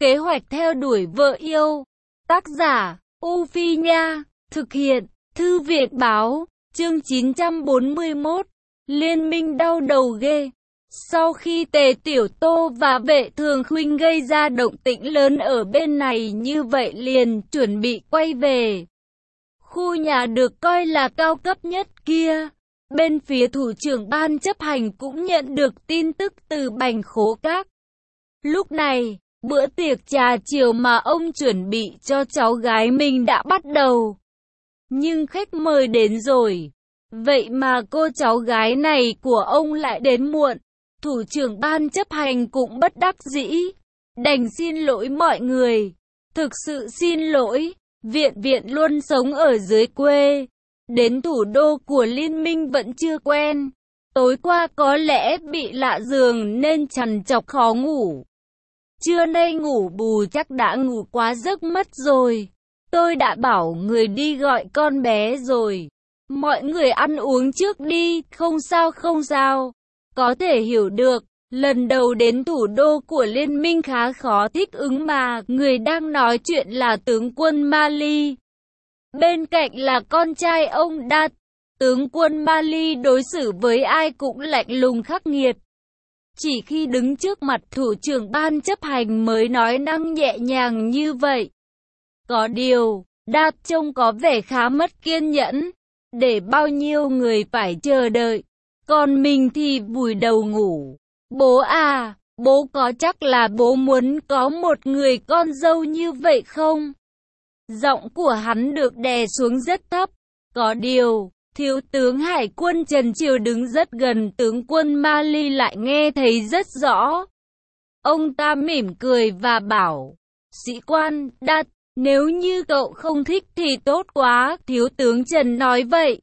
Kế hoạch theo đuổi vợ yêu. Tác giả, U Phi Nha. Thực hiện, Thư viện Báo. Chương 941. Liên minh đau đầu ghê. Sau khi Tề Tiểu Tô và Vệ Thường Khuynh gây ra động tĩnh lớn ở bên này như vậy liền chuẩn bị quay về khu nhà được coi là cao cấp nhất kia. Bên phía thủ trưởng ban chấp hành cũng nhận được tin tức từ Bành Khố Các. Lúc này, bữa tiệc trà chiều mà ông chuẩn bị cho cháu gái mình đã bắt đầu. Nhưng khách mời đến rồi. Vậy mà cô cháu gái này của ông lại đến muộn. Thủ trưởng ban chấp hành cũng bất đắc dĩ. Đành xin lỗi mọi người. Thực sự xin lỗi. Viện luôn sống ở dưới quê. Đến thủ đô của liên minh vẫn chưa quen. Tối qua có lẽ bị lạ giường nên trằn trọc khó ngủ. Trưa nay ngủ bù chắc đã ngủ quá giấc mất rồi. Tôi đã bảo người đi gọi con bé rồi. Mọi người ăn uống trước đi, không sao không sao. Có thể hiểu được, lần đầu đến thủ đô của liên minh khá khó thích ứng mà. Người đang nói chuyện là tướng quân Mali. Bên cạnh là con trai ông Đạt. Tướng quân Mali đối xử với ai cũng lạnh lùng khắc nghiệt. Chỉ khi đứng trước mặt thủ trưởng ban chấp hành mới nói năng nhẹ nhàng như vậy. Có điều, Đạt trông có vẻ khá mất kiên nhẫn. Để bao nhiêu người phải chờ đợi. Còn mình thì vùi đầu ngủ. Bố à, bố có chắc là bố muốn có một người con dâu như vậy không? Giọng của hắn được đè xuống rất thấp. Có điều, thiếu tướng hải quân Trần Triều đứng rất gần tướng quân Mali lại nghe thấy rất rõ. Ông ta mỉm cười và bảo, sĩ quan Đạt, nếu như cậu không thích thì tốt quá. Thiếu tướng Trần nói vậy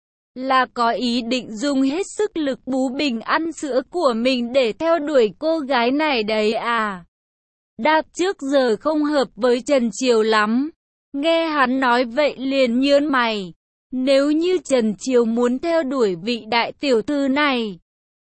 là có ý định dùng hết sức lực bú bình ăn sữa của mình để theo đuổi cô gái này đấy à? Đạt trước giờ không hợp với Trần Triều lắm. Nghe hắn nói vậy liền nhướng mày. Nếu như Trần Triều muốn theo đuổi vị đại tiểu thư này,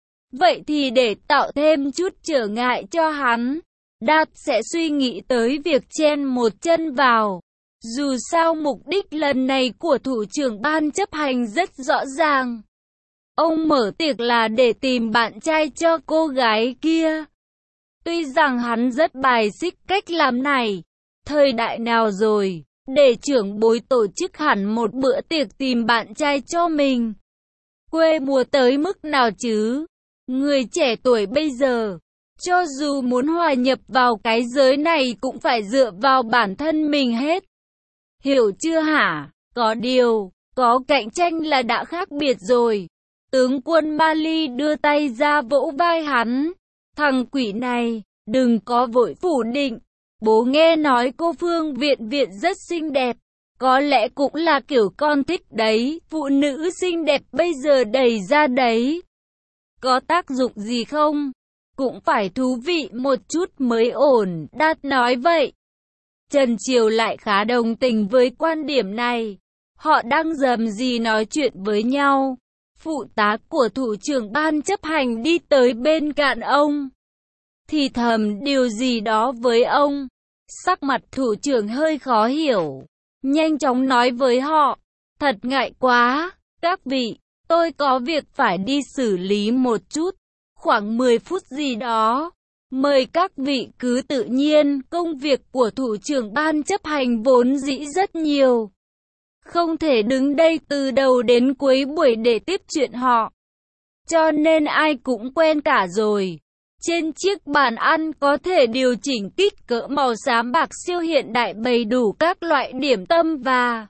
vậy thì để tạo thêm chút trở ngại cho hắn, Đạt sẽ suy nghĩ tới việc chen một chân vào. Dù sao mục đích lần này của thủ trưởng ban chấp hành rất rõ ràng. Ông mở tiệc là để tìm bạn trai cho cô gái kia. Tuy rằng hắn rất bài xích cách làm này. Thời đại nào rồi, để trưởng bối tổ chức hẳn một bữa tiệc tìm bạn trai cho mình. Quê mùa tới mức nào chứ? Người trẻ tuổi bây giờ, cho dù muốn hòa nhập vào cái giới này cũng phải dựa vào bản thân mình hết. Hiểu chưa hả? Có điều, có cạnh tranh là đã khác biệt rồi. Tướng quân Mali đưa tay ra vỗ vai hắn. Thằng quỷ này, đừng có vội phủ định. Bố nghe nói cô Phương Viện rất xinh đẹp. Có lẽ cũng là kiểu con thích đấy. Phụ nữ xinh đẹp bây giờ đầy ra đấy. Có tác dụng gì không? Cũng phải thú vị một chút mới ổn. Đạt nói vậy. Trần Triều lại khá đồng tình với quan điểm này. Họ đang rầm rì nói chuyện với nhau. Phụ tá của thủ trưởng ban chấp hành đi tới bên cạnh ông. Thì thầm điều gì đó với ông. Sắc mặt thủ trưởng hơi khó hiểu. Nhanh chóng nói với họ. Thật ngại quá, các vị, tôi có việc phải đi xử lý một chút. Khoảng 10 phút gì đó. Mời các vị cứ tự nhiên, công việc của thủ trưởng ban chấp hành vốn dĩ rất nhiều. Không thể đứng đây từ đầu đến cuối buổi để tiếp chuyện họ. Cho nên ai cũng quen cả rồi. Trên chiếc bàn ăn có thể điều chỉnh kích cỡ màu xám bạc siêu hiện đại bày đủ các loại điểm tâm và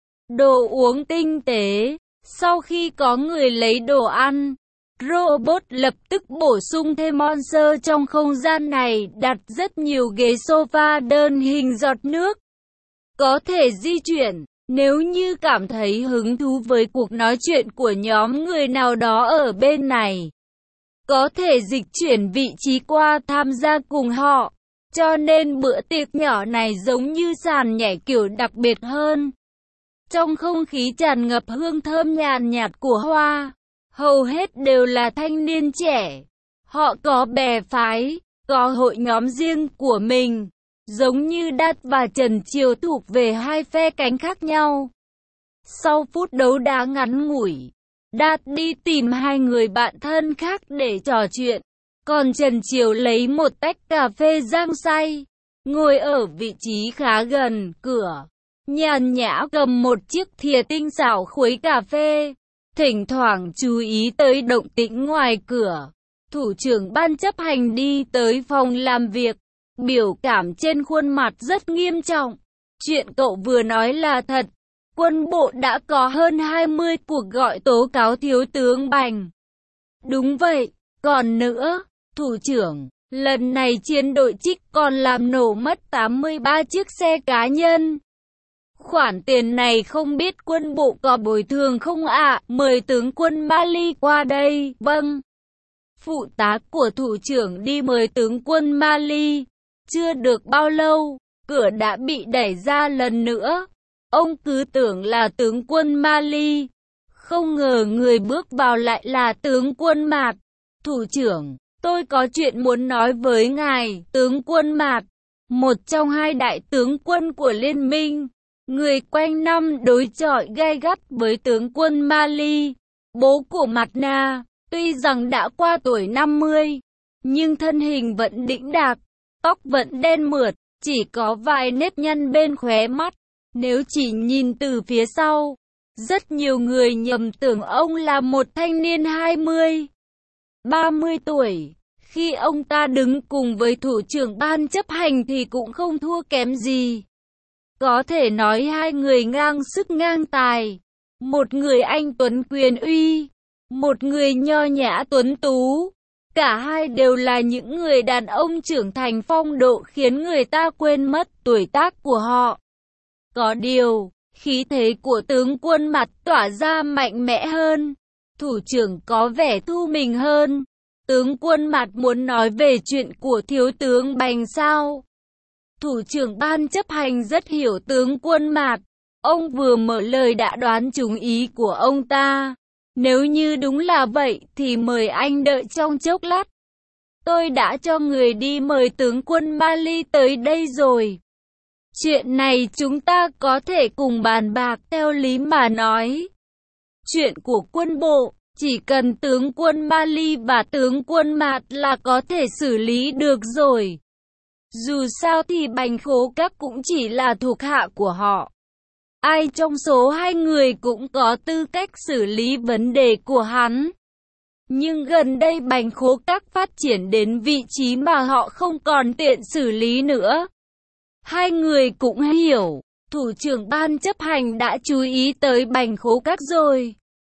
đồ uống tinh tế. Sau khi có người lấy đồ ăn, robot lập tức bổ sung thêm monster trong không gian này, đặt rất nhiều ghế sofa đơn hình giọt nước. Có thể di chuyển, nếu như cảm thấy hứng thú với cuộc nói chuyện của nhóm người nào đó ở bên này. Có thể dịch chuyển vị trí qua tham gia cùng họ. Cho nên bữa tiệc nhỏ này giống như sàn nhảy kiểu đặc biệt hơn. Trong không khí tràn ngập hương thơm nhàn nhạt của hoa. Hầu hết đều là thanh niên trẻ. Họ có bè phái, có hội nhóm riêng của mình. giống như Đạt và Trần Triều thuộc về hai phe cánh khác nhau. Sau phút đấu đá ngắn ngủi, Đạt đi tìm hai người bạn thân khác để trò chuyện, còn Trần Triều lấy một tách cà phê rang xay, ngồi ở vị trí khá gần cửa, nhàn nhã cầm một chiếc thìa tinh xảo khuấy cà phê, thỉnh thoảng chú ý tới động tĩnh ngoài cửa. Thủ trưởng ban chấp hành đi tới phòng làm việc, biểu cảm trên khuôn mặt rất nghiêm trọng. Chuyện cậu vừa nói là thật. Quân bộ đã có hơn 20 cuộc gọi tố cáo thiếu tướng Bành. Đúng vậy, còn nữa, thủ trưởng, lần này chiến đội Trích còn làm nổ mất 83 chiếc xe cá nhân. Khoản tiền này không biết quân bộ có bồi thường không ạ? Mời tướng quân Mali qua đây. Vâng. Phụ tá của thủ trưởng đi mời tướng quân Mali. Chưa được bao lâu, cửa đã bị đẩy ra lần nữa. Ông cứ tưởng là tướng quân Mali. Không ngờ người bước vào lại là tướng quân Mạt. Thủ trưởng, tôi có chuyện muốn nói với ngài. Tướng quân Mạt, một trong hai đại tướng quân của liên minh, người quanh năm đối chọi gay gắt với tướng quân Mali. Bố của Mạt Na, tuy rằng đã qua tuổi 50, nhưng thân hình vẫn đĩnh đạc, tóc vẫn đen mượt, chỉ có vài nếp nhăn bên khóe mắt. Nếu chỉ nhìn từ phía sau, rất nhiều người nhầm tưởng ông là một thanh niên 20, 30 tuổi. Khi ông ta đứng cùng với thủ trưởng ban chấp hành thì cũng không thua kém gì. Có thể nói hai người ngang sức ngang tài. Một người anh tuấn quyền uy, một người nho nhã tuấn tú. Cả hai đều là những người đàn ông trưởng thành phong độ khiến người ta quên mất tuổi tác của họ. Có điều, khí thế của tướng quân Mạt tỏa ra mạnh mẽ hơn. Thủ trưởng có vẻ thu mình hơn. Tướng quân Mạt muốn nói về chuyện của thiếu tướng Bành sao? Thủ trưởng ban chấp hành rất hiểu tướng quân Mạt. Ông vừa mở lời đã đoán trúng ý của ông ta. Nếu như đúng là vậy thì mời anh đợi trong chốc lát. Tôi đã cho người đi mời tướng quân Mali tới đây rồi. Chuyện này chúng ta có thể cùng bàn bạc. Theo lý mà nói, chuyện của quân bộ, chỉ cần tướng quân Mali và tướng quân Mạt là có thể xử lý được rồi. Dù sao thì Bành Khố Các cũng chỉ là thuộc hạ của họ. Ai trong số hai người cũng có tư cách xử lý vấn đề của hắn. Nhưng gần đây Bành Khố Các phát triển đến vị trí mà họ không còn tiện xử lý nữa. Hai người cũng hiểu, thủ trưởng ban chấp hành đã chú ý tới Bành Khố Các rồi.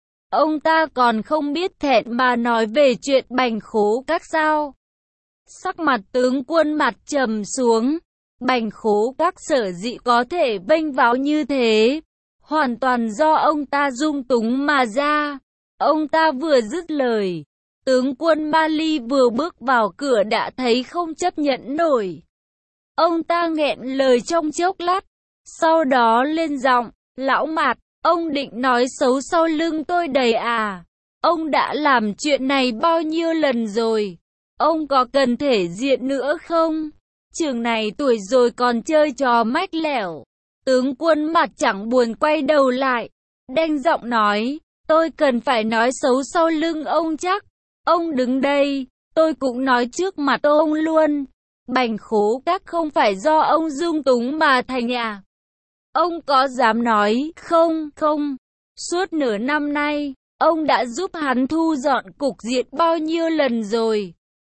Ông ta còn không biết thẹn mà nói về chuyện Bành Khố Các sao? Sắc mặt tướng quân Mạt trầm xuống. Bành Khố Các sở dĩ có thể vênh váo như thế, hoàn toàn do ông ta dung túng mà ra. Ông ta vừa dứt lời, tướng quân Mali vừa bước vào cửa đã thấy không chấp nhận nổi. Ông ta nghẹn lời trong chốc lát, sau đó lên giọng, lão Mạt, ông định nói xấu sau lưng tôi đầy à? Ông đã làm chuyện này bao nhiêu lần rồi? Ông có cần thể diện nữa không? Trường này tuổi rồi còn chơi trò mách lẻo. Tướng quân Mạt chẳng buồn quay đầu lại, đanh giọng nói, tôi cần phải nói xấu sau lưng ông chắc. Ông đứng đây, tôi cũng nói trước mặt ông luôn. Bành Khố Các không phải do ông dung túng mà thành à? Ông có dám nói không? Không. Suốt nửa năm nay, ông đã giúp hắn thu dọn cục diện bao nhiêu lần rồi?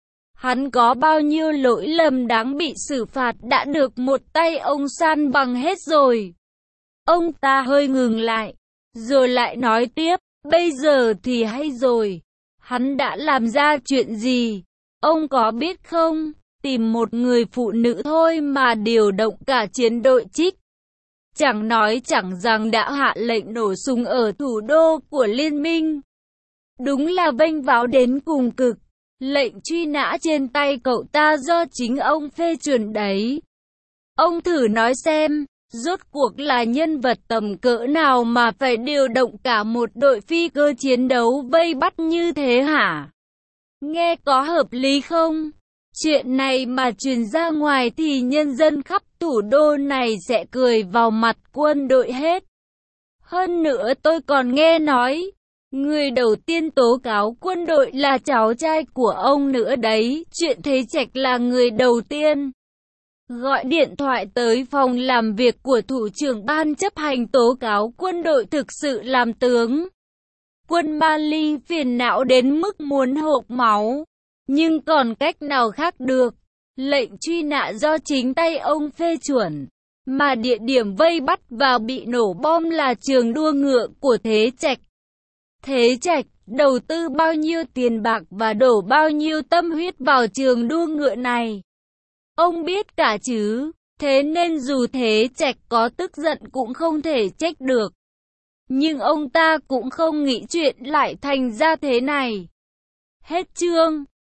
Hắn có bao nhiêu lỗi lầm đáng bị xử phạt đã được một tay ông san bằng hết rồi. Ông ta hơi ngừng lại, rồi lại nói tiếp, bây giờ thì hay rồi. Hắn đã làm ra chuyện gì? Ông có biết không? Tìm một người phụ nữ thôi mà điều động cả chiến đội Trích. Chẳng nói chẳng rằng đã hạ lệnh nổ súng ở thủ đô của liên minh. Đúng là vênh váo đến cùng cực. Lệnh truy nã trên tay cậu ta do chính ông phê chuẩn đấy. Ông thử nói xem, rốt cuộc là nhân vật tầm cỡ nào mà phải điều động cả một đội phi cơ chiến đấu vây bắt như thế hả? Nghe có hợp lý không? Chuyện này mà truyền ra ngoài thì nhân dân khắp thủ đô này sẽ cười vào mặt quân đội hết. Hơn nữa tôi còn nghe nói, người đầu tiên tố cáo quân đội là cháu trai của ông nữa đấy. Chuyện Thế Trạch là người đầu tiên gọi điện thoại tới phòng làm việc của thủ trưởng ban chấp hành tố cáo quân đội thực sự làm tướng quân Mali phiền não đến mức muốn hộc máu. Nhưng còn cách nào khác được? Lệnh truy nã do chính tay ông phê chuẩn, mà địa điểm vây bắt và bị nổ bom là trường đua ngựa của Thế Trạch. Thế Trạch đầu tư bao nhiêu tiền bạc và đổ bao nhiêu tâm huyết vào trường đua ngựa này, ông biết cả chứ. Thế nên dù Thế Trạch có tức giận cũng không thể trách được. Nhưng ông ta cũng không nghĩ chuyện lại thành ra thế này. Hết chương.